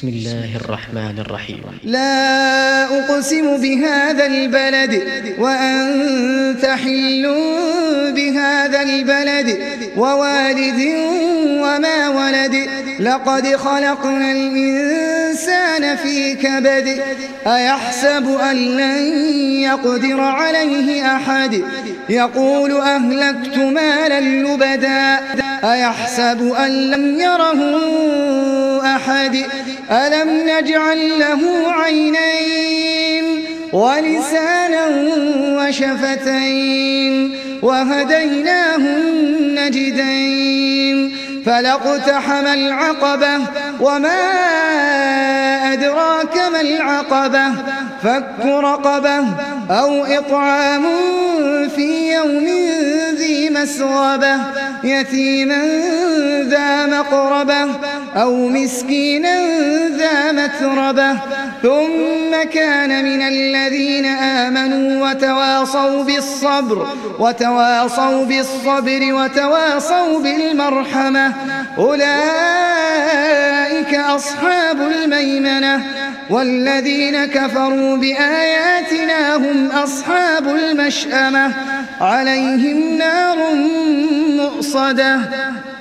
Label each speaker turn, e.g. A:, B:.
A: بسم الله الرحمن الرحيم.
B: لا أقسم بهذا البلد وأنت حل بهذا البلد ووالد وما ولد لقد خلقنا الإنسان في كبد أيحسب أن لن يقدر عليه أحد يقول أهلكت مالا لبدا أيحسب أن لم يره أحد ألم نجعل له عينين ولسانا وشفتين وهديناه النجدين فلاقتحم العقبة وما أدراك ما العقبة فك رقبة أو إطعام في يوم ذي مسغبة يتيما ذا مقربة أو مسكينا ذا متربة ثم كان من الذين آمنوا وتواصوا بالصبر وتواصوا بالمرحمة أولئك أصحاب الميمنة والذين كفروا بآياتنا هم أصحاب المشأمة عليهم نار مؤصدة